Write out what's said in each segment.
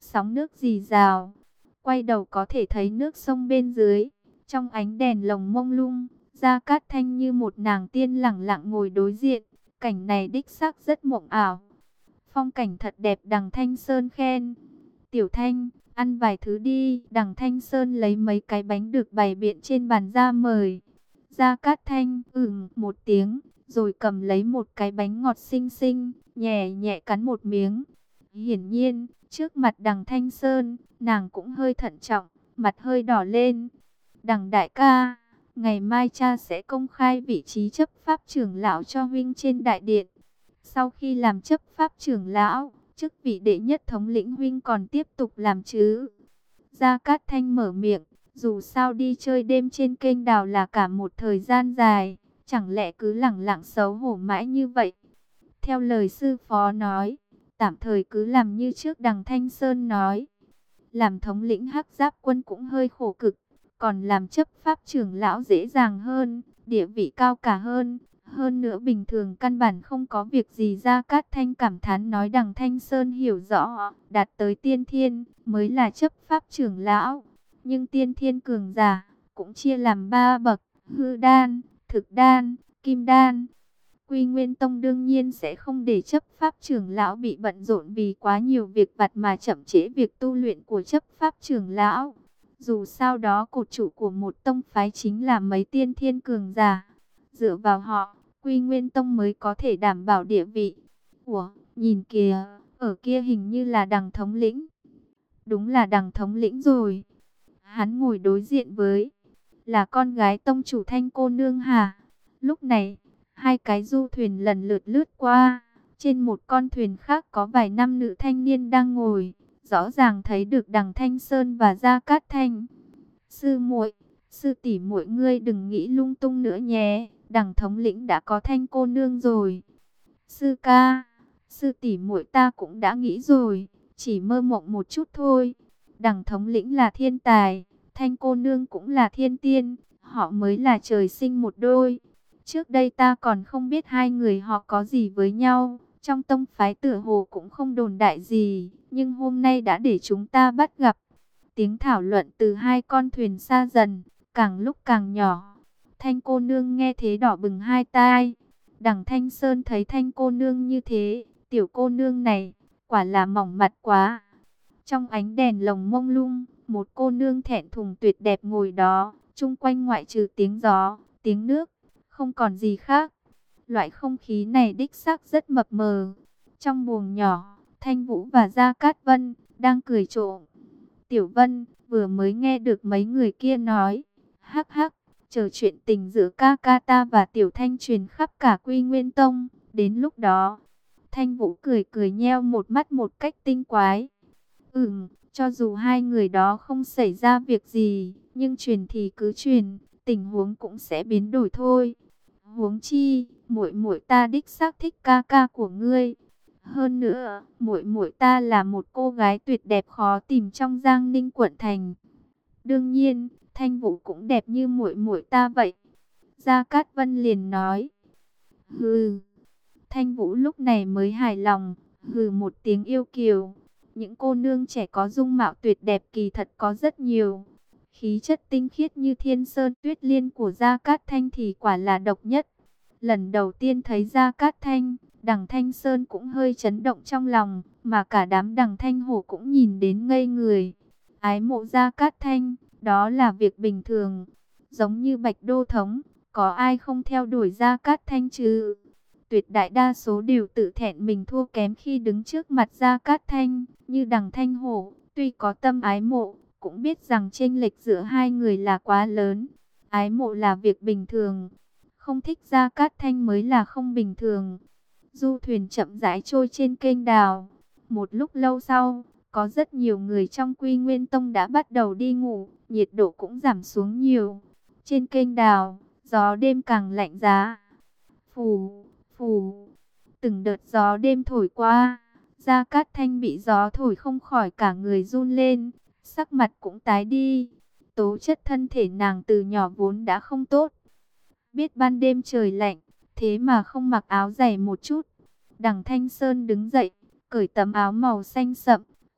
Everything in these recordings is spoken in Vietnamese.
sóng nước rì rào. Quay đầu có thể thấy nước sông bên dưới, trong ánh đèn lồng mông lung, Gia Cát Thanh như một nàng tiên lẳng lặng ngồi đối diện. Cảnh này đích xác rất mộng ảo. Phong cảnh thật đẹp, Đằng Thanh Sơn khen. Tiểu Thanh, ăn vài thứ đi. Đằng Thanh Sơn lấy mấy cái bánh được bày biện trên bàn ra mời. Gia Cát Thanh một tiếng, rồi cầm lấy một cái bánh ngọt xinh xinh, nhẹ nhẹ cắn một miếng. Hiển nhiên, trước mặt Đằng Thanh Sơn, nàng cũng hơi thận trọng, mặt hơi đỏ lên. Đằng đại ca, ngày mai cha sẽ công khai vị trí chấp pháp trưởng lão cho huynh trên đại điện. Sau khi làm chấp pháp trưởng lão, chức vị đệ nhất thống lĩnh huynh còn tiếp tục làm chứ? Gia Cát Thanh mở miệng, dù sao đi chơi đêm trên kênh đào là cả một thời gian dài, chẳng lẽ cứ lẳng lặng xấu hổ mãi như vậy? Theo lời sư phó nói, tạm thời cứ làm như trước. Đằng Thanh Sơn nói, làm thống lĩnh Hắc Giáp quân cũng hơi khổ cực, còn làm chấp pháp trưởng lão dễ dàng hơn, địa vị cao cả hơn. Hơn nữa bình thường căn bản không có việc gì. Gia Cát Thanh cảm thán nói. Đằng Thanh Sơn hiểu rõ, đạt tới tiên thiên mới là chấp pháp trưởng lão. Nhưng tiên thiên cường giả cũng chia làm 3 bậc: hư đan, thực đan, kim đan. Quy Nguyên Tông đương nhiên sẽ không để chấp pháp trưởng lão bị bận rộn vì quá nhiều việc vặt mà chậm trễ việc tu luyện của chấp pháp trưởng lão. Dù sao đó cột trụ của một tông phái chính là mấy tiên thiên cường giả. Dựa vào họ, Quy Nguyên Tông mới có thể đảm bảo địa vị. Ủa, nhìn kìa, ở kia hình như là Đằng thống lĩnh. Đúng là Đằng thống lĩnh rồi. Hắn ngồi đối diện với, là con gái tông chủ Thanh cô nương hả? Lúc này, hai cái du thuyền lần lượt lướt qua. Trên một con thuyền khác có vài nam nữ thanh niên đang ngồi. Rõ ràng thấy được Đằng Thanh Sơn và Gia Cát Thanh. Sư muội, sư tỷ muội ngươi đừng nghĩ lung tung nữa nhé. Đằng thống lĩnh đã có Thanh cô nương rồi. Sư ca, sư tỷ muội ta cũng đã nghĩ rồi, chỉ mơ mộng một chút thôi. Đằng thống lĩnh là thiên tài, Thanh cô nương cũng là thiên tiên, họ mới là trời sinh một đôi. Trước đây ta còn không biết hai người họ có gì với nhau, trong tông phái tựa hồ cũng không đồn đại gì, nhưng hôm nay đã để chúng ta bắt gặp. Tiếng thảo luận từ hai con thuyền xa dần, càng lúc càng nhỏ. Thanh cô nương nghe thế đỏ bừng hai tai. Đằng Thanh Sơn thấy Thanh cô nương như thế, tiểu cô nương này, quả là mỏng mặt quá. Trong ánh đèn lồng mông lung, một cô nương thẹn thùng tuyệt đẹp ngồi đó, chung quanh ngoại trừ tiếng gió, tiếng nước, không còn gì khác. Loại không khí này đích xác rất mập mờ. Trong buồng nhỏ, Thanh Vũ và Gia Cát Vân đang cười trộm. Tiểu Vân vừa mới nghe được mấy người kia nói, hắc hắc, chờ chuyện tình giữa ca ca ta và Tiểu Thanh truyền khắp cả Quy Nguyên Tông. Đến lúc đó, Thanh Vũ cười cười nheo một mắt một cách tinh quái. Cho dù hai người đó không xảy ra việc gì, nhưng truyền thì cứ truyền, tình huống cũng sẽ biến đổi thôi. Huống chi, muội muội ta đích xác thích ca ca của ngươi. Hơn nữa, muội muội ta là một cô gái tuyệt đẹp khó tìm trong Giang Ninh quận thành. Đương nhiên, Thanh Vũ cũng đẹp như muội muội ta vậy. Gia Cát Vân liền nói. Hừ. Thanh Vũ lúc này mới hài lòng, hừ một tiếng yêu kiều. Những cô nương trẻ có dung mạo tuyệt đẹp kỳ thật có rất nhiều. Khí chất tinh khiết như thiên sơn tuyết liên của Gia Cát Thanh thì quả là độc nhất. Lần đầu tiên thấy Gia Cát Thanh, Đằng Thanh Sơn cũng hơi chấn động trong lòng, mà cả đám Đằng Thanh Hổ cũng nhìn đến ngây người. Ái mộ Gia Cát Thanh, đó là việc bình thường. Giống như Bạch Đô Thống, có ai không theo đuổi Gia Cát Thanh chứ? Tuyệt đại đa số đều tự thẹn mình thua kém khi đứng trước mặt Gia Cát Thanh, như Đằng Thanh Hổ, tuy có tâm ái mộ, cũng biết rằng chênh lệch giữa hai người là quá lớn. Ái mộ là việc bình thường, không thích Gia Cát Thanh mới là không bình thường. Du thuyền chậm rãi trôi trên kênh đào. Một lúc lâu sau, có rất nhiều người trong Quy Nguyên Tông đã bắt đầu đi ngủ, nhiệt độ cũng giảm xuống nhiều. Trên kênh đào, gió đêm càng lạnh giá. Phù, phù, từng đợt gió đêm thổi qua, Gia Cát Thanh bị gió thổi không khỏi cả người run lên, sắc mặt cũng tái đi. Tố chất thân thể nàng từ nhỏ vốn đã không tốt. Biết ban đêm trời lạnh, thế mà không mặc áo dày một chút. Đằng Thanh Sơn đứng dậy, cởi tấm áo màu xanh sậm,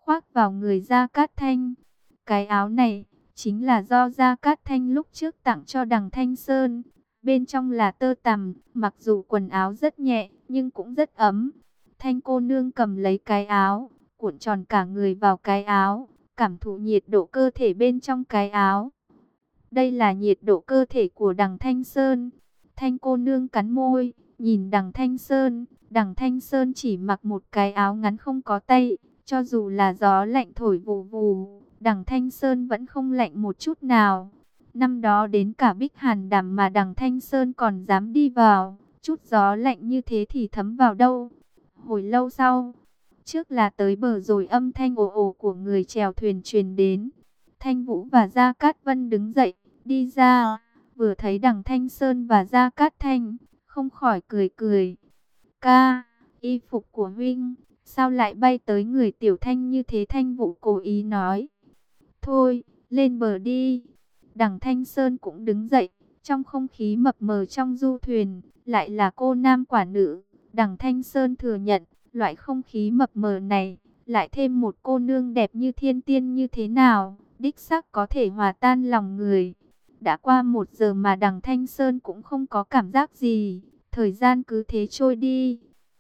khoác vào người Gia Cát Thanh. Cái áo này chính là do Gia Cát Thanh lúc trước tặng cho Đằng Thanh Sơn. Bên trong là tơ tằm, mặc dù quần áo rất nhẹ, nhưng cũng rất ấm. Thanh cô nương cầm lấy cái áo, cuộn tròn cả người vào cái áo, cảm thụ nhiệt độ cơ thể bên trong cái áo. Đây là nhiệt độ cơ thể của Đằng Thanh Sơn. Thanh cô nương cắn môi, nhìn Đằng Thanh Sơn. Đằng Thanh Sơn chỉ mặc một cái áo ngắn không có tay, cho dù là gió lạnh thổi vù vù, Đằng Thanh Sơn vẫn không lạnh một chút nào. Năm đó đến cả Bích Hàn Đàm mà Đằng Thanh Sơn còn dám đi vào, chút gió lạnh như thế thì thấm vào đâu. Hồi lâu sau, trước là tới bờ rồi âm thanh ồ ồ của người chèo thuyền truyền đến. Thanh Vũ và Gia Cát Vân đứng dậy, đi ra, vừa thấy Đằng Thanh Sơn và Gia Cát Thanh, không khỏi cười cười. Ca, y phục của huynh, sao lại bay tới người Tiểu Thanh như thế? Thanh Vũ cố ý nói. Thôi, lên bờ đi. Đằng Thanh Sơn cũng đứng dậy, trong không khí mập mờ trong du thuyền, lại là cô nam quả nữ. Đằng Thanh Sơn thừa nhận, loại không khí mập mờ này, lại thêm một cô nương đẹp như thiên tiên như thế nào, đích xác có thể hòa tan lòng người. Đã qua 1 giờ mà Đằng Thanh Sơn cũng không có cảm giác gì, thời gian cứ thế trôi đi.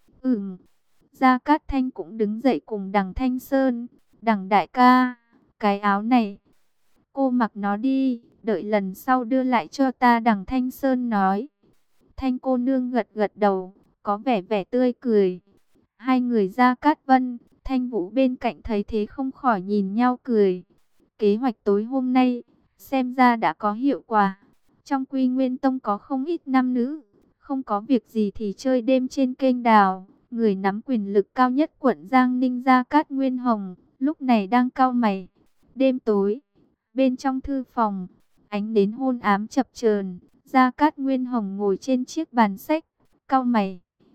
Gia Cát Thanh cũng đứng dậy cùng Đằng Thanh Sơn. Đằng đại ca, cái áo này, cô mặc nó đi, đợi lần sau đưa lại cho ta. Đằng Thanh Sơn nói. Thanh cô nương gật gật đầu, có vẻ vẻ tươi cười. Hai người Gia Cát Vân, Thanh Vũ bên cạnh thấy thế không khỏi nhìn nhau cười. Kế hoạch tối hôm nay, xem ra đã có hiệu quả. Trong Quy Nguyên Tông có không ít nam nữ, không có việc gì thì chơi đêm trên kênh đào. Người nắm quyền lực cao nhất quận Giang Ninh Gia Cát Nguyên Hồng, lúc này đang cau mày. Đêm tối, bên trong thư phòng, ánh nến hôn ám chập chờn. Gia Cát Nguyên Hồng ngồi trên chiếc bàn sách, cau mày.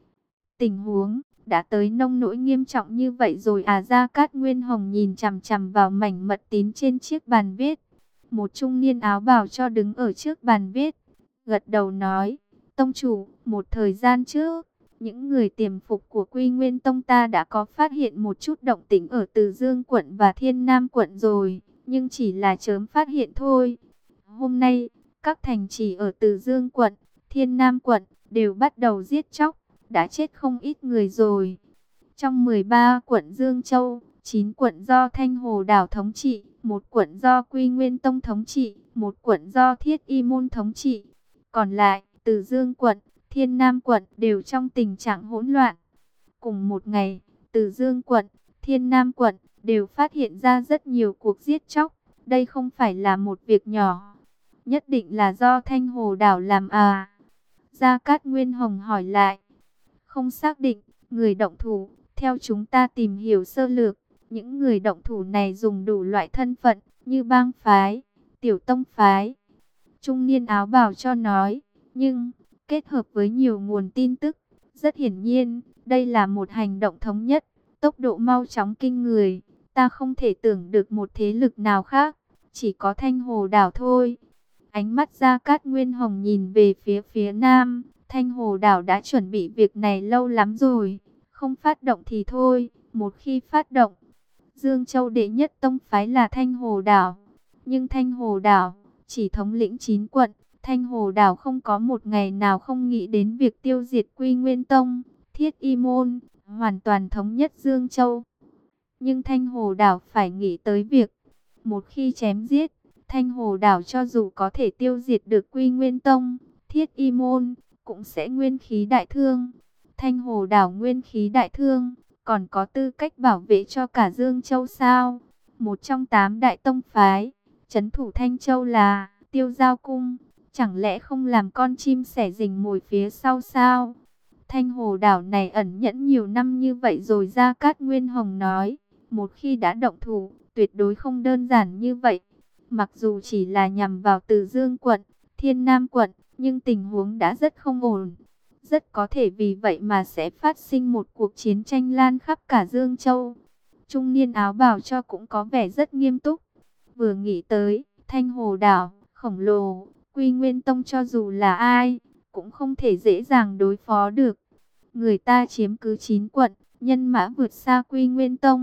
Tình huống đã tới nông nỗi nghiêm trọng như vậy rồi à? Gia Cát Nguyên Hồng nhìn chằm chằm vào mảnh mật tín trên chiếc bàn viết. Một trung niên áo bào cho đứng ở trước bàn viết, gật đầu nói, tông chủ, một thời gian trước, những người tiềm phục của Quy Nguyên Tông ta đã có phát hiện một chút động tĩnh ở Từ Dương quận và Thiên Nam quận rồi, nhưng chỉ là chớm phát hiện thôi. Hôm nay, các thành trì ở Từ Dương quận, Thiên Nam quận đều bắt đầu giết chóc, đã chết không ít người rồi. Trong 13 quận Dương Châu, 9 quận do Thanh Hồ Đảo thống trị, 1 quận do Quy Nguyên Tông thống trị, 1 quận do Thiết Y Môn thống trị. Còn lại, Từ Dương quận, Thiên Nam quận đều trong tình trạng hỗn loạn. Cùng một ngày, Từ Dương quận, Thiên Nam quận đều phát hiện ra rất nhiều cuộc giết chóc. Đây không phải là một việc nhỏ. Nhất định là do Thanh Hồ Đảo làm à? Gia Cát Nguyên Hồng hỏi lại. Không xác định, người động thủ, theo chúng ta tìm hiểu sơ lược, những người động thủ này dùng đủ loại thân phận, như bang phái, tiểu tông phái. Trung niên áo bào cho nói, nhưng kết hợp với nhiều nguồn tin tức, rất hiển nhiên, đây là một hành động thống nhất, tốc độ mau chóng kinh người. Ta không thể tưởng được một thế lực nào khác, chỉ có Thanh Hồ Đảo thôi. Ánh mắt Gia Cát Nguyên Hồng nhìn về phía nam, Thanh Hồ Đảo đã chuẩn bị việc này lâu lắm rồi, không phát động thì thôi, một khi phát động, Dương Châu đệ nhất tông phái là Thanh Hồ Đảo, nhưng Thanh Hồ Đảo chỉ thống lĩnh 9 quận, Thanh Hồ Đảo không có một ngày nào không nghĩ đến việc tiêu diệt Quy Nguyên Tông, Thiết Y Môn, hoàn toàn thống nhất Dương Châu. Nhưng Thanh Hồ Đảo phải nghĩ tới việc, một khi chém giết, Thanh Hồ Đảo cho dù có thể tiêu diệt được Quy Nguyên Tông, Thiết Y Môn, cũng sẽ nguyên khí đại thương. Thanh Hồ Đảo nguyên khí đại thương, còn có tư cách bảo vệ cho cả Dương Châu sao? Một trong 8 đại tông phái, trấn thủ Thanh Châu là Tiêu Giao Cung, chẳng lẽ không làm con chim sẻ rình mồi phía sau sao? Thanh Hồ Đảo này ẩn nhẫn nhiều năm như vậy rồi. Gia Cát Nguyên Hồng nói, một khi đã động thủ, tuyệt đối không đơn giản như vậy. Mặc dù chỉ là nhằm vào Từ Dương quận, Thiên Nam quận, nhưng tình huống đã rất không ổn. Rất có thể vì vậy mà sẽ phát sinh một cuộc chiến tranh lan khắp cả Dương Châu. Trung niên áo bào cho cũng có vẻ rất nghiêm túc. Vừa nghĩ tới Thanh Hồ Đảo khổng lồ, Quy Nguyên Tông cho dù là ai, cũng không thể dễ dàng đối phó được. Người ta chiếm cứ 9 quận, nhân mã vượt xa Quy Nguyên Tông,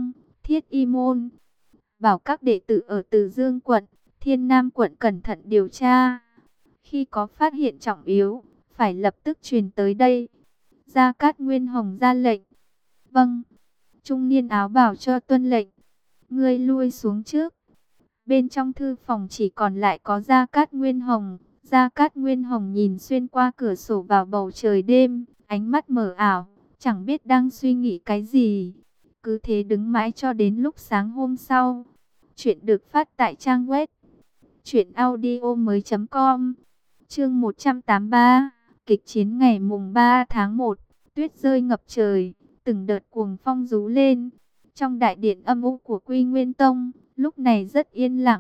Thiết Y môn, bảo các đệ tử ở Từ Dương quận, Thiên Nam quận cẩn thận điều tra. Khi có phát hiện trọng yếu, phải lập tức truyền tới đây. Gia Cát Nguyên Hồng ra lệnh. Vâng. Trung niên áo bào cho tuân lệnh. Ngươi lui xuống trước. Bên trong thư phòng chỉ còn lại có Gia Cát Nguyên Hồng. Gia Cát Nguyên Hồng nhìn xuyên qua cửa sổ vào bầu trời đêm, ánh mắt mờ ảo, chẳng biết đang suy nghĩ cái gì. Cứ thế đứng mãi cho đến lúc sáng hôm sau. Chuyện được phát tại trang web truyệnaudiomoi.com. Chương 183, kịch chiến ngày mùng 3 tháng 1, tuyết rơi ngập trời, từng đợt cuồng phong rú lên. Trong đại điện âm u của Quy Nguyên Tông, lúc này rất yên lặng.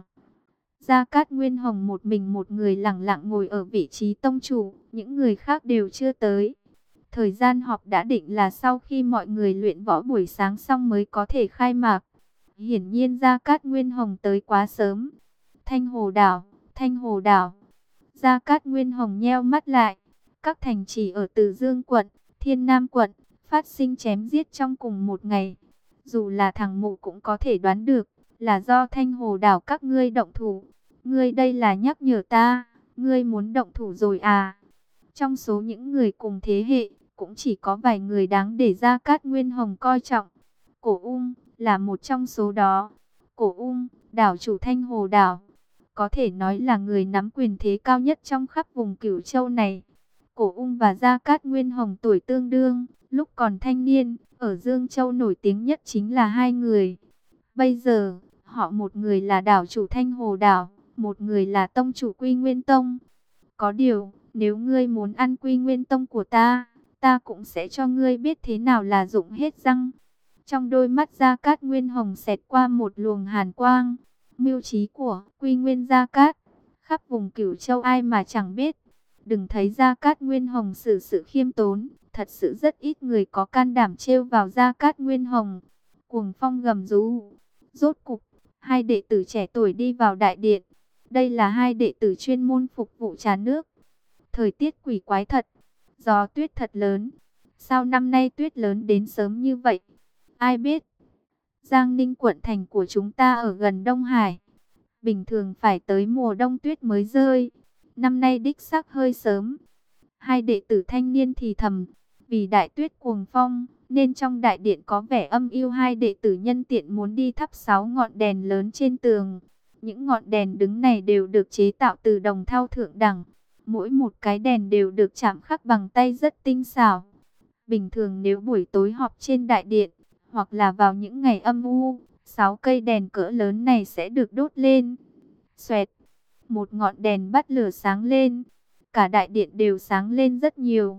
Gia Cát Nguyên Hồng một mình một người lặng lặng ngồi ở vị trí tông chủ, những người khác đều chưa tới. Thời gian họp đã định là sau khi mọi người luyện võ buổi sáng xong mới có thể khai mạc. Hiển nhiên Gia Cát Nguyên Hồng tới quá sớm. Thanh Hồ Đảo, Thanh Hồ Đảo. Gia Cát Nguyên Hồng nheo mắt lại. Các thành trì ở Từ Dương quận, Thiên Nam quận, phát sinh chém giết trong cùng một ngày. Dù là thằng mụ cũng có thể đoán được, là do Thanh Hồ Đảo các ngươi động thủ. Ngươi đây là nhắc nhở ta, ngươi muốn động thủ rồi à? Trong số những người cùng thế hệ, cũng chỉ có vài người đáng để Gia Cát Nguyên Hồng coi trọng. Cổ Ung là một trong số đó. Cổ Ung, đảo chủ Thanh Hồ Đảo, có thể nói là người nắm quyền thế cao nhất trong khắp vùng Cửu Châu này. Cổ Ung và Gia Cát Nguyên Hồng tuổi tương đương, lúc còn thanh niên, ở Dương Châu nổi tiếng nhất chính là hai người. Bây giờ, họ một người là đảo chủ Thanh Hồ Đảo, một người là tông chủ Quy Nguyên Tông. Có điều, nếu ngươi muốn ăn Quy Nguyên Tông của ta, ta cũng sẽ cho ngươi biết thế nào là dụng hết răng. Trong đôi mắt Gia Cát Nguyên Hồng xẹt qua một luồng hàn quang. Mưu trí của Quy Nguyên Gia Cát, khắp vùng Cửu Châu ai mà chẳng biết. Đừng thấy Gia Cát Nguyên Hồng xử sự khiêm tốn, thật sự rất ít người có can đảm trêu vào Gia Cát Nguyên Hồng. Cuồng phong gầm rú. Rốt cục, hai đệ tử trẻ tuổi đi vào đại điện. Đây là hai đệ tử chuyên môn phục vụ trà nước. Thời tiết quỷ quái thật, gió tuyết thật lớn. Sao năm nay tuyết lớn đến sớm như vậy? Ai biết? Giang Ninh quận thành của chúng ta ở gần Đông Hải. Bình thường phải tới mùa đông tuyết mới rơi. Năm nay đích xác hơi sớm. Hai đệ tử thanh niên thì thầm. Vì đại tuyết cuồng phong, nên trong đại điện có vẻ âm u. Hai đệ tử nhân tiện muốn đi thắp 6 ngọn đèn lớn trên tường. Những ngọn đèn đứng này đều được chế tạo từ đồng thau thượng đẳng. Mỗi một cái đèn đều được chạm khắc bằng tay rất tinh xảo. Bình thường nếu buổi tối họp trên đại điện, hoặc là vào những ngày âm u, 6 cây đèn cỡ lớn này sẽ được đốt lên. Xoẹt, một ngọn đèn bắt lửa sáng lên. Cả đại điện đều sáng lên rất nhiều.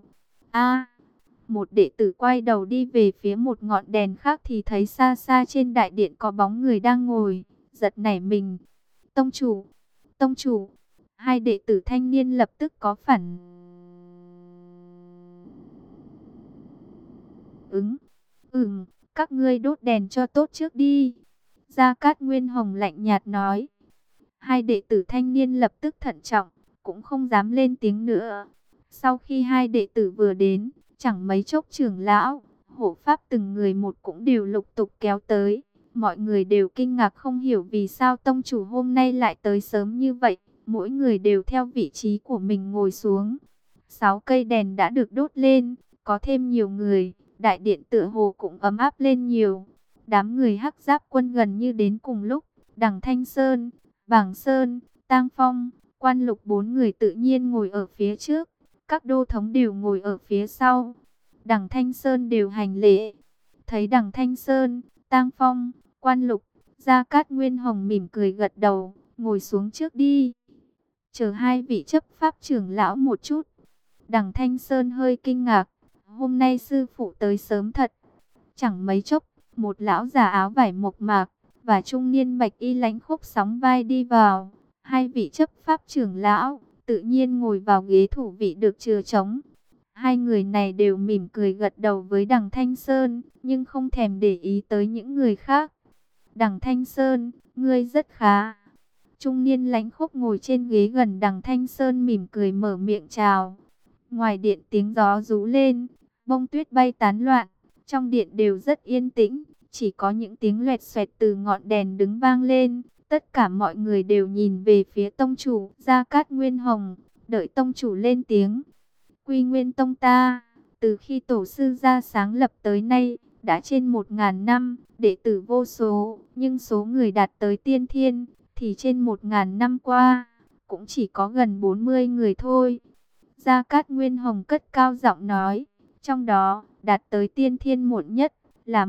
Một đệ tử quay đầu đi về phía một ngọn đèn khác thì thấy xa xa trên đại điện có bóng người đang ngồi, giật nảy mình. Tông chủ, tông chủ. Hai đệ tử thanh niên lập tức có phản ứng. Các ngươi đốt đèn cho tốt trước đi. Gia Cát Nguyên Hồng lạnh nhạt nói. Hai đệ tử thanh niên lập tức thận trọng, cũng không dám lên tiếng nữa. Sau khi hai đệ tử vừa đến, chẳng mấy chốc trưởng lão, hộ pháp từng người một cũng đều lục tục kéo tới. Mọi người đều kinh ngạc không hiểu vì sao tông chủ hôm nay lại tới sớm như vậy. Mỗi người đều theo vị trí của mình ngồi xuống. 6 cây đèn đã được đốt lên, có thêm nhiều người, đại điện tựa hồ cũng ấm áp lên nhiều. Đám người Hắc Giáp quân gần như đến cùng lúc. Đằng Thanh Sơn, Bàng Sơn, Tang Phong, Quan Lục 4 người tự nhiên ngồi ở phía trước. Các đô thống đều ngồi ở phía sau. Đằng Thanh Sơn đều hành lễ. Thấy Đằng Thanh Sơn, Tang Phong, Quan Lục, Gia Cát Nguyên Hồng mỉm cười gật đầu. Ngồi xuống trước đi. Chờ hai vị chấp pháp trưởng lão một chút. Đằng Thanh Sơn hơi kinh ngạc. Hôm nay sư phụ tới sớm thật. Chẳng mấy chốc, một lão già áo vải mộc mạc và trung niên bạch y lãnh khốc sóng vai đi vào. Hai vị chấp pháp trưởng lão tự nhiên ngồi vào ghế thủ vị được chừa trống. Hai người này đều mỉm cười gật đầu với Đằng Thanh Sơn, nhưng không thèm để ý tới những người khác. Đằng Thanh Sơn, ngươi rất khá. Trung niên lãnh khốc ngồi trên ghế gần Đằng Thanh Sơn mỉm cười mở miệng chào. Ngoài điện tiếng gió rú lên, bông tuyết bay tán loạn, trong điện đều rất yên tĩnh, chỉ có những tiếng loẹt xoẹt từ ngọn đèn đứng vang lên. Tất cả mọi người đều nhìn về phía tông chủ Gia Cát Nguyên Hồng, đợi tông chủ lên tiếng. Quy Nguyên Tông ta, từ khi tổ sư ra sáng lập tới nay, đã trên 1000 năm, đệ tử vô số, nhưng số người đạt tới tiên thiên, thì trên 1000 năm qua, cũng chỉ có gần 40 người thôi. Gia Cát Nguyên Hồng cất cao giọng nói, trong đó, đạt tới tiên thiên muộn nhất, là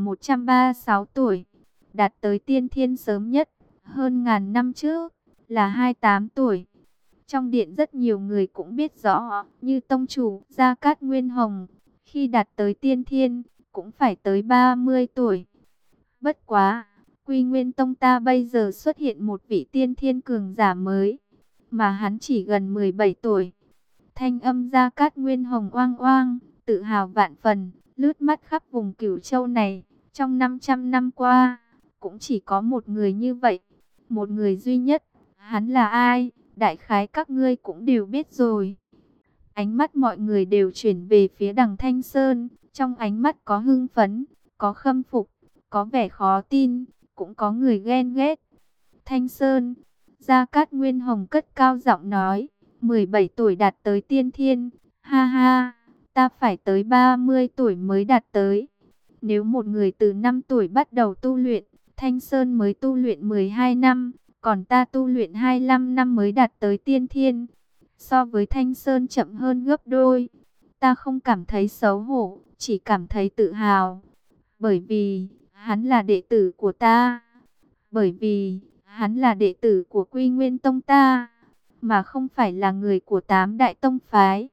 136 tuổi, đạt tới tiên thiên sớm nhất, hơn ngàn năm trước, là 28 tuổi. Trong điện rất nhiều người cũng biết rõ, như tông chủ Gia Cát Nguyên Hồng, khi đạt tới tiên thiên, cũng phải tới 30 tuổi. Bất quá, Quy Nguyên Tông ta bây giờ xuất hiện một vị tiên thiên cường giả mới, mà hắn chỉ gần 17 tuổi. Thanh âm Gia Cát Nguyên Hồng oang oang, tự hào vạn phần, lướt mắt khắp vùng Cửu Châu này, trong 500 năm qua, cũng chỉ có một người như vậy, một người duy nhất. Hắn là ai? Đại khái các ngươi cũng đều biết rồi. Ánh mắt mọi người đều chuyển về phía Đằng Thanh Sơn, trong ánh mắt có hưng phấn, có khâm phục, có vẻ khó tin, cũng có người ghen ghét. Thanh Sơn, Gia Cát Nguyên Hồng cất cao giọng nói, 17 tuổi đạt tới tiên thiên, ha ha, ta phải tới 30 tuổi mới đạt tới. Nếu một người từ 5 tuổi bắt đầu tu luyện, Thanh Sơn mới tu luyện 12 năm, còn ta tu luyện 25 năm mới đạt tới tiên thiên. So với Thanh Sơn chậm hơn gấp đôi. Ta không cảm thấy xấu hổ, chỉ cảm thấy tự hào. Bởi vì, hắn là đệ tử của ta. Bởi vì, hắn là đệ tử của Quy Nguyên Tông ta, mà không phải là người của 8 đại tông phái.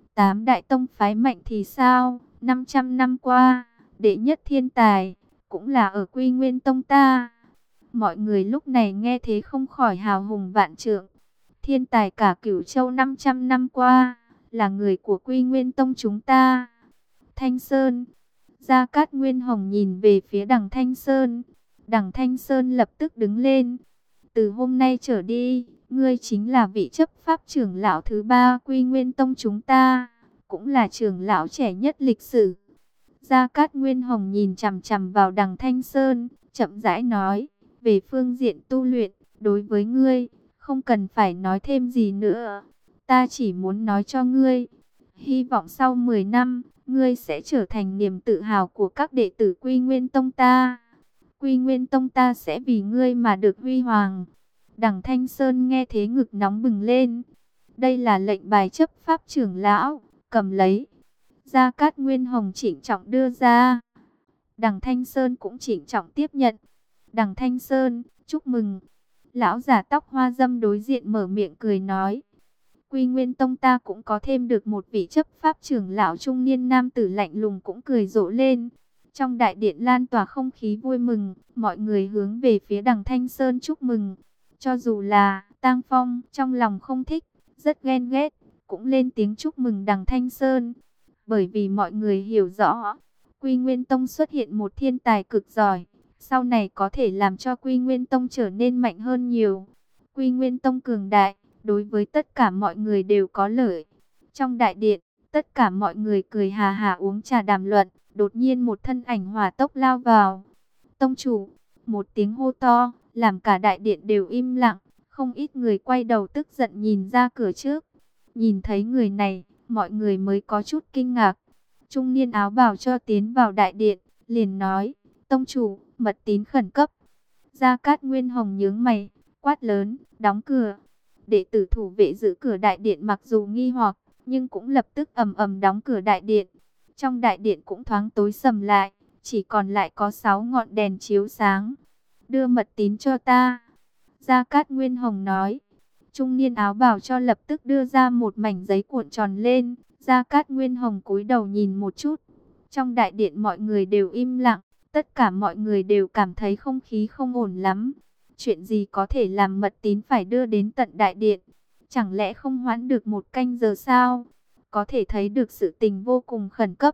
8 đại tông phái mạnh thì sao? 500 năm qua, đệ nhất thiên tài, cũng là ở Quy Nguyên Tông ta. Mọi người lúc này nghe thế không khỏi hào hùng vạn trượng. Thiên tài cả Cửu Châu 500 năm qua, là người của Quy Nguyên Tông chúng ta. Thanh Sơn, Gia Cát Nguyên Hồng nhìn về phía Đằng Thanh Sơn. Đằng Thanh Sơn lập tức đứng lên. Từ hôm nay trở đi, ngươi chính là vị chấp pháp trưởng lão thứ 3 Quy Nguyên Tông chúng ta, cũng là trưởng lão trẻ nhất lịch sử. Gia Cát Nguyên Hồng nhìn chằm chằm vào Đằng Thanh Sơn, chậm rãi nói, về phương diện tu luyện, đối với ngươi, không cần phải nói thêm gì nữa. Ta chỉ muốn nói cho ngươi, hy vọng sau 10 năm, ngươi sẽ trở thành niềm tự hào của các đệ tử Quy Nguyên Tông ta. Quy Nguyên Tông ta sẽ vì ngươi mà được huy hoàng. Đằng Thanh Sơn nghe thế ngực nóng bừng lên. Đây là lệnh bài chấp pháp trưởng lão, cầm lấy. Gia Cát Nguyên Hồng trịnh trọng đưa ra. Đằng Thanh Sơn cũng trịnh trọng tiếp nhận. Đằng Thanh Sơn, chúc mừng. Lão giả tóc hoa dâm đối diện mở miệng cười nói. Quy Nguyên Tông ta cũng có thêm được một vị chấp pháp trưởng lão trung niên nam tử lạnh lùng cũng cười rộ lên. Trong đại điện lan tỏa không khí vui mừng, mọi người hướng về phía Đằng Thanh Sơn chúc mừng. Cho dù là Tang Phong trong lòng không thích, rất ghen ghét, cũng lên tiếng chúc mừng Đằng Thanh Sơn. Bởi vì mọi người hiểu rõ, Quy Nguyên Tông xuất hiện một thiên tài cực giỏi, sau này có thể làm cho Quy Nguyên Tông trở nên mạnh hơn nhiều. Quy Nguyên Tông cường đại, đối với tất cả mọi người đều có lợi. Trong đại điện, tất cả mọi người cười hà hà uống trà đàm luận, đột nhiên một thân ảnh hỏa tốc lao vào. Tông chủ, một tiếng hô to, làm cả đại điện đều im lặng, không ít người quay đầu tức giận nhìn ra cửa trước. Nhìn thấy người này, mọi người mới có chút kinh ngạc. Trung niên áo bào cho tiến vào đại điện, liền nói, tông chủ, mật tín khẩn cấp. Gia Cát Nguyên Hồng nhướng mày, quát lớn, đóng cửa. Đệ tử thủ vệ giữ cửa đại điện mặc dù nghi hoặc, nhưng cũng lập tức ầm ầm đóng cửa đại điện. Trong đại điện cũng thoáng tối sầm lại, chỉ còn lại có 6 ngọn đèn chiếu sáng. Đưa mật tín cho ta. Gia Cát Nguyên Hồng nói. Trung niên áo bào cho lập tức đưa ra một mảnh giấy cuộn tròn lên. Gia Cát Nguyên Hồng cúi đầu nhìn một chút. Trong đại điện mọi người đều im lặng. Tất cả mọi người đều cảm thấy không khí không ổn lắm. Chuyện gì có thể làm mật tín phải đưa đến tận đại điện? Chẳng lẽ không hoãn được 1 canh giờ sao? Có thể thấy được sự tình vô cùng khẩn cấp.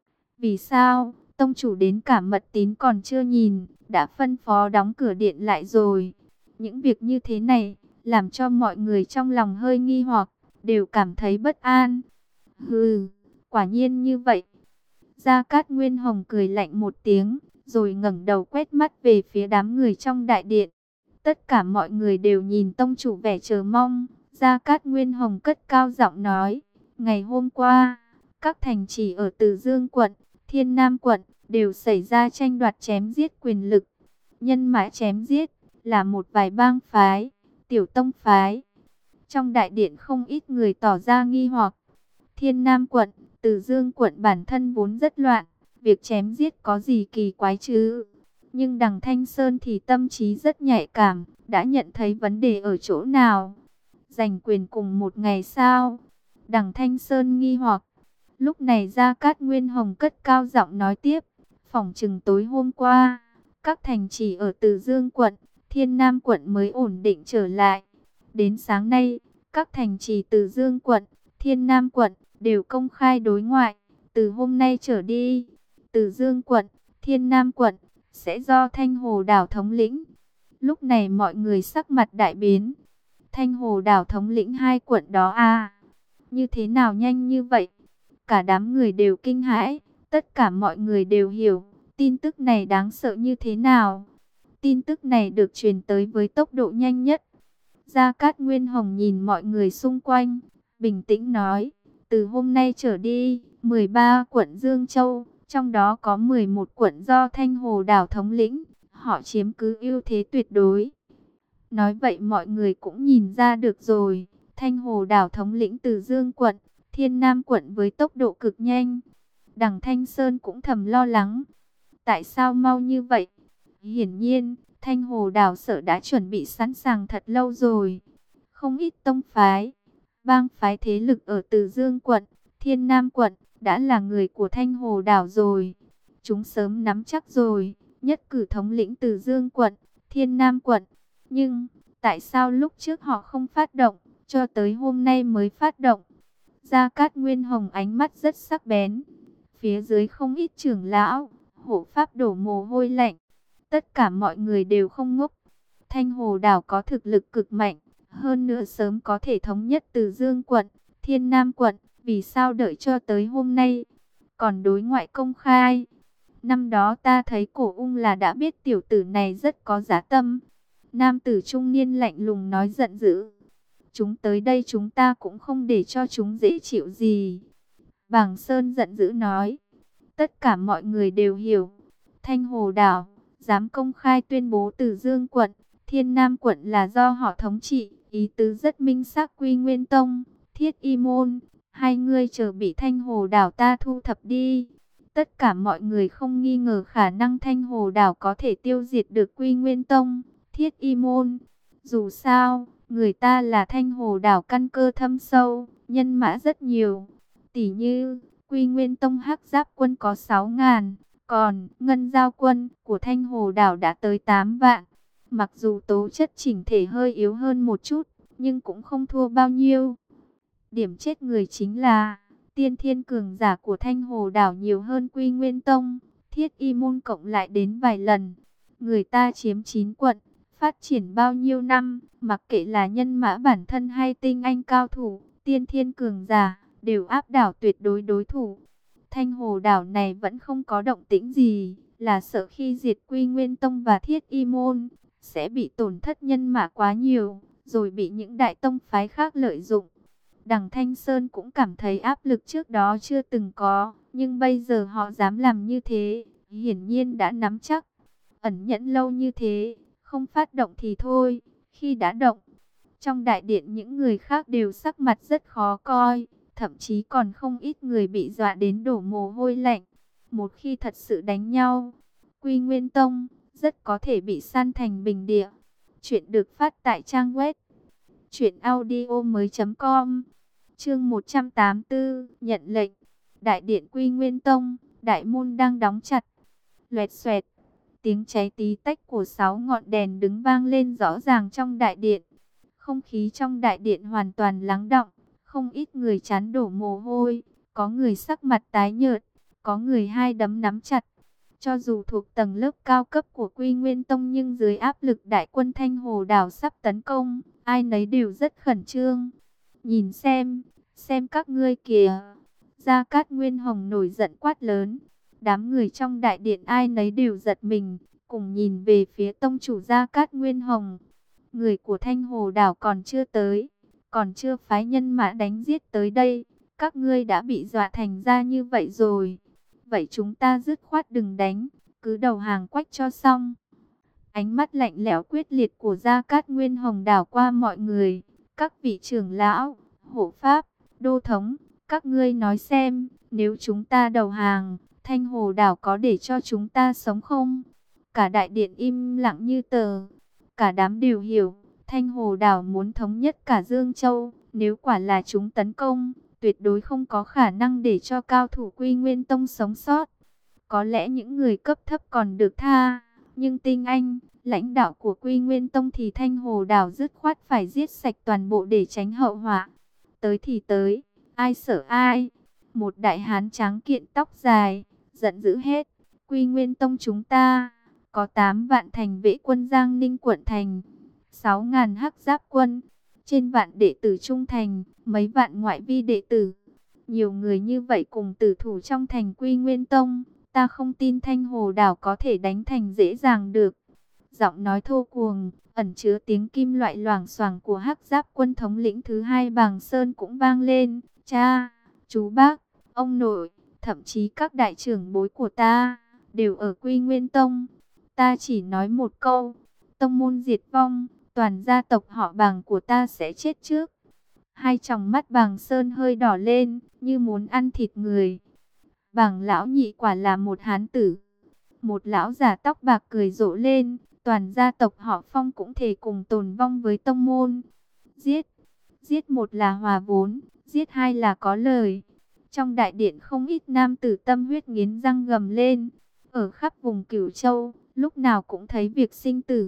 Vì sao? Tông chủ đến cả mật tín còn chưa nhìn, đã phân phó đóng cửa điện lại rồi. Những việc như thế này, làm cho mọi người trong lòng hơi nghi hoặc, đều cảm thấy bất an. Hừ, quả nhiên như vậy. Gia Cát Nguyên Hồng cười lạnh một tiếng, rồi ngẩng đầu quét mắt về phía đám người trong đại điện. Tất cả mọi người đều nhìn tông chủ vẻ chờ mong. Gia Cát Nguyên Hồng cất cao giọng nói, ngày hôm qua, các thành trì ở Từ Dương quận, Thiên Nam quận đều xảy ra tranh đoạt chém giết quyền lực. Nhân mã chém giết là một vài bang phái, tiểu tông phái. Trong đại điện không ít người tỏ ra nghi hoặc. Thiên Nam quận, Từ Dương quận bản thân vốn rất loạn, việc chém giết có gì kỳ quái chứ? Nhưng Đằng Thanh Sơn thì tâm trí rất nhạy cảm, đã nhận thấy vấn đề ở chỗ nào. Giành quyền cùng một ngày sao? Đằng Thanh Sơn nghi hoặc. Lúc này Gia Cát Nguyên Hồng cất cao giọng nói tiếp, phỏng chừng tối hôm qua, các thành trì ở Từ Dương quận, Thiên Nam quận mới ổn định trở lại. Đến sáng nay, các thành trì Từ Dương quận, Thiên Nam quận đều công khai đối ngoại. Từ hôm nay trở đi, Từ Dương quận, Thiên Nam quận sẽ do Thanh Hồ Đảo thống lĩnh. Lúc này mọi người sắc mặt đại biến. Thanh Hồ Đảo thống lĩnh hai quận đó à? Như thế nào nhanh như vậy? Cả đám người đều kinh hãi. Tất cả mọi người đều hiểu tin tức này đáng sợ như thế nào. Tin tức này được truyền tới với tốc độ nhanh nhất. Gia Cát Nguyên Hồng nhìn mọi người xung quanh, bình tĩnh nói, từ hôm nay trở đi, 13 quận Dương Châu, trong đó có 11 quận do Thanh Hồ Đảo thống lĩnh, họ chiếm cứ ưu thế tuyệt đối. Nói vậy mọi người cũng nhìn ra được rồi, Thanh Hồ Đảo thống lĩnh Từ Dương quận, Thiên Nam quận với tốc độ cực nhanh. Đằng Thanh Sơn cũng thầm lo lắng. Tại sao mau như vậy? Hiển nhiên, Thanh Hồ Đảo sợ đã chuẩn bị sẵn sàng thật lâu rồi. Không ít tông phái, bang phái thế lực ở Từ Dương quận, Thiên Nam quận đã là người của Thanh Hồ Đảo rồi. Chúng sớm nắm chắc rồi, nhất cử thống lĩnh Từ Dương quận, Thiên Nam quận. Nhưng, tại sao lúc trước họ không phát động, cho tới hôm nay mới phát động? Gia Cát Nguyên Hồng ánh mắt rất sắc bén. Phía dưới không ít trưởng lão, hộ pháp đổ mồ hôi lạnh. Tất cả mọi người đều không ngốc. Thanh Hồ Đảo có thực lực cực mạnh, hơn nữa sớm có thể thống nhất Từ Dương quận, Thiên Nam quận, vì sao đợi cho tới hôm nay? Còn đối ngoại công khai, năm đó ta thấy Cổ Ung là đã biết tiểu tử này rất có dã tâm. Nam tử trung niên lạnh lùng nói giận dữ. Chúng tới đây chúng ta cũng không để cho chúng dễ chịu gì. Bàng Sơn giận dữ nói. Tất cả mọi người đều hiểu. Thanh Hồ Đảo dám công khai tuyên bố Từ Dương quận, Thiên Nam quận là do họ thống trị. Ý tứ rất minh xác. Quy Nguyên Tông, Thiết Y Môn, hai ngươi chờ bị Thanh Hồ Đảo ta thu thập đi. Tất cả mọi người không nghi ngờ khả năng Thanh Hồ Đảo có thể tiêu diệt được Quy Nguyên Tông, Thiết Y Môn. Dù sao, người ta là Thanh Hồ Đảo căn cơ thâm sâu, nhân mã rất nhiều. Tỷ như, Quy Nguyên Tông Hắc Giáp quân có 6.000, còn Ngân Giao quân của Thanh Hồ Đảo đã tới 8 vạn. Mặc dù tố chất chỉnh thể hơi yếu hơn một chút, nhưng cũng không thua bao nhiêu. Điểm chết người chính là tiên thiên cường giả của Thanh Hồ Đảo nhiều hơn Quy Nguyên Tông, Thiết Y Môn cộng lại đến vài lần. Người ta chiếm 9 quận, phát triển bao nhiêu năm, mặc kệ là nhân mã bản thân hay tinh anh cao thủ, tiên thiên cường giả, đều áp đảo tuyệt đối đối thủ. Thanh Hồ Đảo này vẫn không có động tĩnh gì, là sợ khi diệt Quy Nguyên Tông và Thiết Y Môn, sẽ bị tổn thất nhân mã quá nhiều, rồi bị những đại tông phái khác lợi dụng. Đằng Thanh Sơn cũng cảm thấy áp lực trước đó chưa từng có, nhưng bây giờ họ dám làm như thế, hiển nhiên đã nắm chắc. Ẩn nhẫn lâu như thế, không phát động thì thôi, khi đã động. Trong đại điện những người khác đều sắc mặt rất khó coi, thậm chí còn không ít người bị dọa đến đổ mồ hôi lạnh. Một khi thật sự đánh nhau, Quy Nguyên Tông rất có thể bị san thành bình địa. Chuyện được phát tại trang web truyệnaudiomoi.com. Chương 184, nhận lệnh. Đại điện Quy Nguyên Tông, đại môn đang đóng chặt. Loẹt xoẹt, tiếng cháy tí tách của 6 ngọn đèn đứng vang lên rõ ràng trong đại điện. Không khí trong đại điện hoàn toàn lắng đọng, không ít người chán đổ mồ hôi, có người sắc mặt tái nhợt, có người hai đấm nắm chặt. Cho dù thuộc tầng lớp cao cấp của Quy Nguyên Tông nhưng dưới áp lực đại quân Thanh Hồ Đảo sắp tấn công, ai nấy đều rất khẩn trương. Nhìn xem các ngươi kìa. Gia Cát Nguyên Hồng nổi giận quát lớn. Đám người trong đại điện ai nấy đều giật mình, cùng nhìn về phía tông chủ Gia Cát Nguyên Hồng. Người của Thanh Hồ đảo còn chưa tới, còn chưa phái nhân mã đánh giết tới đây, các ngươi đã bị dọa thành ra như vậy rồi. Vậy chúng ta dứt khoát đừng đánh, cứ đầu hàng quách cho xong. Ánh mắt lạnh lẽo quyết liệt của Gia Cát Nguyên Hồng đảo qua mọi người, các vị trưởng lão, hộ pháp, đô thống, các ngươi nói xem, nếu chúng ta đầu hàng, Thanh Hồ đảo có để cho chúng ta sống không? Cả đại điện im lặng như tờ, cả đám đều hiểu, Thanh Hồ đảo muốn thống nhất cả Dương Châu, nếu quả là chúng tấn công, tuyệt đối không có khả năng để cho cao thủ Quy Nguyên Tông sống sót. Có lẽ những người cấp thấp còn được tha, nhưng tinh anh, lãnh đạo của Quy Nguyên Tông thì Thanh Hồ đảo dứt khoát phải giết sạch toàn bộ để tránh hậu họa. Tới thì tới, ai sợ ai? Một đại hán tráng kiện tóc dài, giận dữ hết. Quy Nguyên Tông chúng ta, có 8 vạn thành vệ quân Giang Ninh quận thành, 6.000 hắc giáp quân, trên vạn đệ tử trung thành, mấy vạn ngoại vi đệ tử. Nhiều người như vậy cùng tử thủ trong thành Quy Nguyên Tông, ta không tin Thanh Hồ đảo có thể đánh thành dễ dàng được. Giọng nói thô cuồng, ẩn chứa tiếng kim loại loảng xoảng của hắc giáp quân thống lĩnh thứ hai Bàng Sơn cũng vang lên. Cha, chú bác, ông nội, thậm chí các đại trưởng bối của ta, đều ở Quy Nguyên Tông. Ta chỉ nói một câu, tông môn diệt vong, toàn gia tộc họ Bàng của ta sẽ chết trước. Hai tròng mắt Bàng Sơn hơi đỏ lên, như muốn ăn thịt người. Bàng lão nhị quả là một hán tử. Một lão già tóc bạc cười rộ lên, toàn gia tộc họ Phong cũng thể cùng tồn vong với tông môn. Giết, giết một là hòa vốn, giết hai là có lời. Trong đại điện không ít nam tử tâm huyết nghiến răng gầm lên. Ở khắp vùng Cửu Châu, lúc nào cũng thấy việc sinh tử.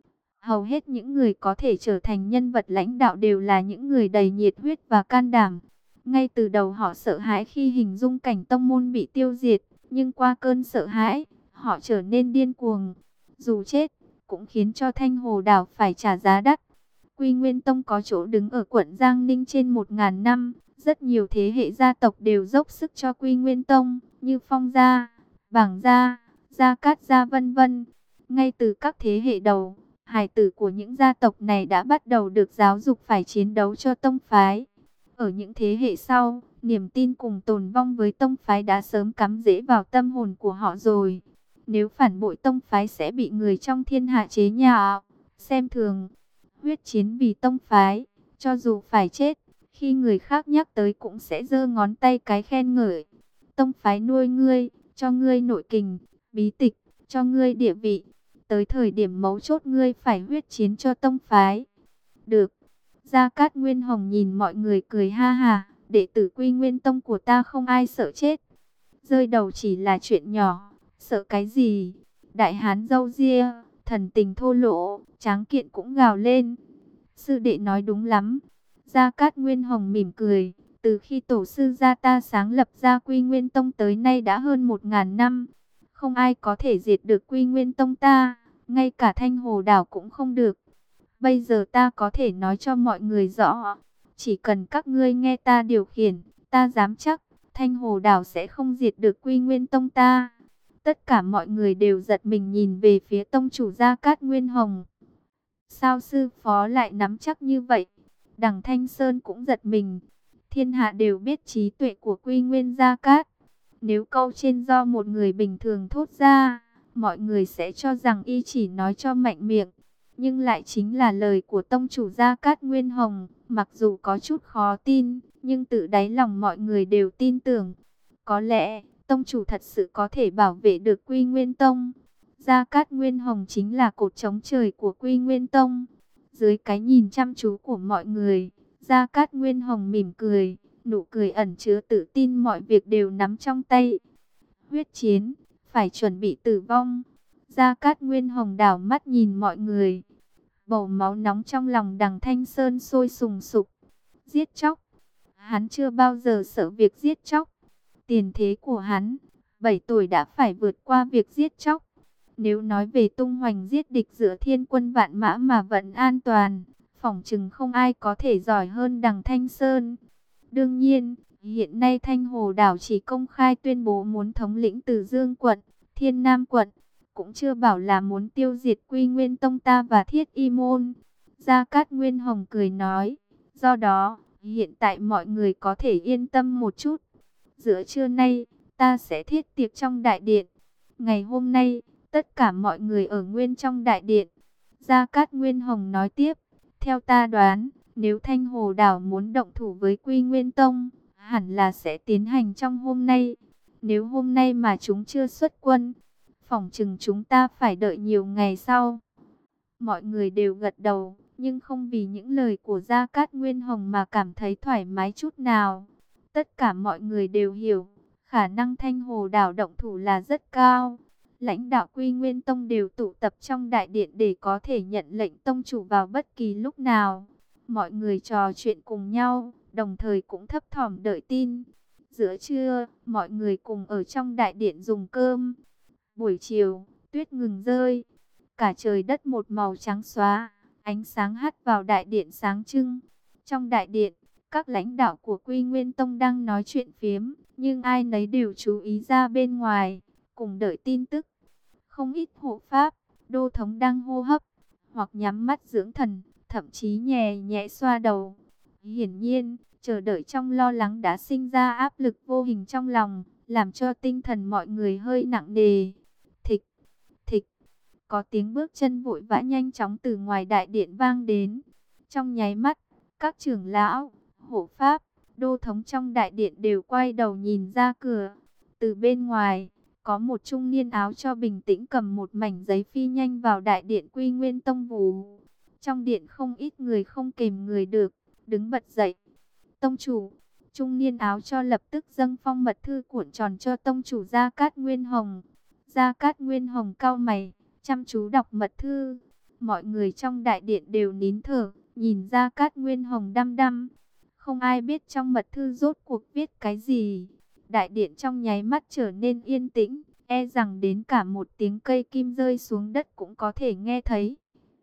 Hầu hết những người có thể trở thành nhân vật lãnh đạo đều là những người đầy nhiệt huyết và can đảm. Ngay từ đầu họ sợ hãi khi hình dung cảnh tông môn bị tiêu diệt, nhưng qua cơn sợ hãi, họ trở nên điên cuồng. Dù chết, cũng khiến cho Thanh Hồ đảo phải trả giá đắt. Quy Nguyên Tông có chỗ đứng ở quận Giang Ninh trên 1000 năm, rất nhiều thế hệ gia tộc đều dốc sức cho Quy Nguyên Tông, như Phong gia, Bảng gia, Gia Cát gia vân vân. Ngay từ các thế hệ đầu, hài tử của những gia tộc này đã bắt đầu được giáo dục phải chiến đấu cho tông phái. Ở những thế hệ sau, niềm tin cùng tồn vong với tông phái đã sớm cắm rễ vào tâm hồn của họ rồi. Nếu phản bội tông phái sẽ bị người trong thiên hạ chế nhạo, xem thường. Huyết chiến vì tông phái, cho dù phải chết, khi người khác nhắc tới cũng sẽ giơ ngón tay cái khen ngợi. Tông phái nuôi ngươi, cho ngươi nội kình, bí tịch, cho ngươi địa vị. Tới thời điểm mấu chốt ngươi phải huyết chiến cho tông phái. Được. Gia Cát Nguyên Hồng nhìn mọi người cười ha ha. Đệ tử Quy Nguyên Tông của ta không ai sợ chết. Rơi đầu chỉ là chuyện nhỏ. Sợ cái gì? Đại hán râu ria, thần tình thô lỗ, tráng kiện cũng gào lên. Sư đệ nói đúng lắm. Gia Cát Nguyên Hồng mỉm cười. Từ khi tổ sư gia ta sáng lập ra Quy Nguyên Tông tới nay đã hơn 1000 năm. Không ai có thể diệt được Quy Nguyên Tông ta. Ngay cả Thanh Hồ đảo cũng không được. Bây giờ ta có thể nói cho mọi người rõ. Chỉ cần các ngươi nghe ta điều khiển, ta dám chắc Thanh Hồ đảo sẽ không diệt được Quy Nguyên Tông ta. Tất cả mọi người đều giật mình nhìn về phía tông chủ Gia Cát Nguyên Hồng. Sao sư phó lại nắm chắc như vậy? Đằng Thanh Sơn cũng giật mình. Thiên hạ đều biết trí tuệ của Quy Nguyên Gia Cát. Nếu câu trên do một người bình thường thốt ra, mọi người sẽ cho rằng y chỉ nói cho mạnh miệng. Nhưng lại chính là lời của tông chủ Gia Cát Nguyên Hồng. Mặc dù có chút khó tin, nhưng tự đáy lòng mọi người đều tin tưởng. Có lẽ tông chủ thật sự có thể bảo vệ được Quy Nguyên Tông. Gia Cát Nguyên Hồng chính là cột chống trời của Quy Nguyên Tông. Dưới cái nhìn chăm chú của mọi người, Gia Cát Nguyên Hồng mỉm cười, nụ cười ẩn chứa tự tin mọi việc đều nắm trong tay. Huyết chiến, phải chuẩn bị tử vong. Gia Cát Nguyên Hồng đảo mắt nhìn mọi người. Bầu máu nóng trong lòng đằng Thanh Sơn sôi sùng sục. Giết chóc. Hắn chưa bao giờ sợ việc giết chóc. Tiền thế của hắn, 7 tuổi đã phải vượt qua việc giết chóc. Nếu nói về tung hoành giết địch giữa thiên quân vạn mã mà vẫn an toàn, phỏng chừng không ai có thể giỏi hơn đằng Thanh Sơn. Đương nhiên, Hiện nay Thanh Hồ Đảo chỉ công khai tuyên bố muốn thống lĩnh Từ Dương quận, Thiên Nam quận, cũng chưa bảo là muốn tiêu diệt Quy Nguyên Tông ta và Thiết Y môn. Gia Cát Nguyên Hồng cười nói, do đó, hiện tại mọi người có thể yên tâm một chút. Giữa trưa nay, ta sẽ thiết tiệc trong đại điện. Ngày hôm nay, tất cả mọi người ở nguyên trong đại điện. Gia Cát Nguyên Hồng nói tiếp, theo ta đoán, nếu Thanh Hồ Đảo muốn động thủ với Quy Nguyên Tông, hẳn là sẽ tiến hành trong hôm nay. Nếu hôm nay mà chúng chưa xuất quân, phỏng chừng chúng ta phải đợi nhiều ngày sau. Mọi người đều gật đầu, nhưng không vì những lời của Gia Cát Nguyên Hồng mà cảm thấy thoải mái chút nào. Tất cả mọi người đều hiểu, khả năng Thanh Hồ Đảo động thủ là rất cao. Lãnh đạo Quy Nguyên Tông đều tụ tập trong đại điện để có thể nhận lệnh tông chủ vào bất kỳ lúc nào. Mọi người trò chuyện cùng nhau, đồng thời cũng thấp thỏm đợi tin. Giữa trưa, mọi người cùng ở trong đại điện dùng cơm. Buổi chiều, tuyết ngừng rơi. Cả trời đất một màu trắng xóa, ánh sáng hắt vào đại điện sáng trưng. Trong đại điện, các lãnh đạo của Quy Nguyên Tông đang nói chuyện phiếm, nhưng ai nấy đều chú ý ra bên ngoài, cùng đợi tin tức. Không ít hộ pháp, đô thống đang hô hấp, hoặc nhắm mắt dưỡng thần, thậm chí nhẹ nhẹ xoa đầu. Hiển nhiên, chờ đợi trong lo lắng đã sinh ra áp lực vô hình trong lòng, làm cho tinh thần mọi người hơi nặng nề. Thịch, thịch, có tiếng bước chân vội vã nhanh chóng từ ngoài đại điện vang đến. Trong nháy mắt, các trưởng lão, hộ pháp, đô thống trong đại điện đều quay đầu nhìn ra cửa. Từ bên ngoài, có một trung niên áo cho bình tĩnh cầm một mảnh giấy phi nhanh vào đại điện Quy Nguyên Tông Vũ. Trong điện không ít người không kềm người được, đứng bật dậy. Tông chủ, trung niên áo cho lập tức dâng phong mật thư cuộn tròn cho tông chủ Gia Cát Nguyên Hồng. Gia Cát Nguyên Hồng cau mày, chăm chú đọc mật thư. Mọi người trong đại điện đều nín thở, nhìn Gia Cát Nguyên Hồng đăm đăm. Không ai biết trong mật thư rốt cuộc viết cái gì. Đại điện trong nháy mắt trở nên yên tĩnh, e rằng đến cả một tiếng cây kim rơi xuống đất cũng có thể nghe thấy.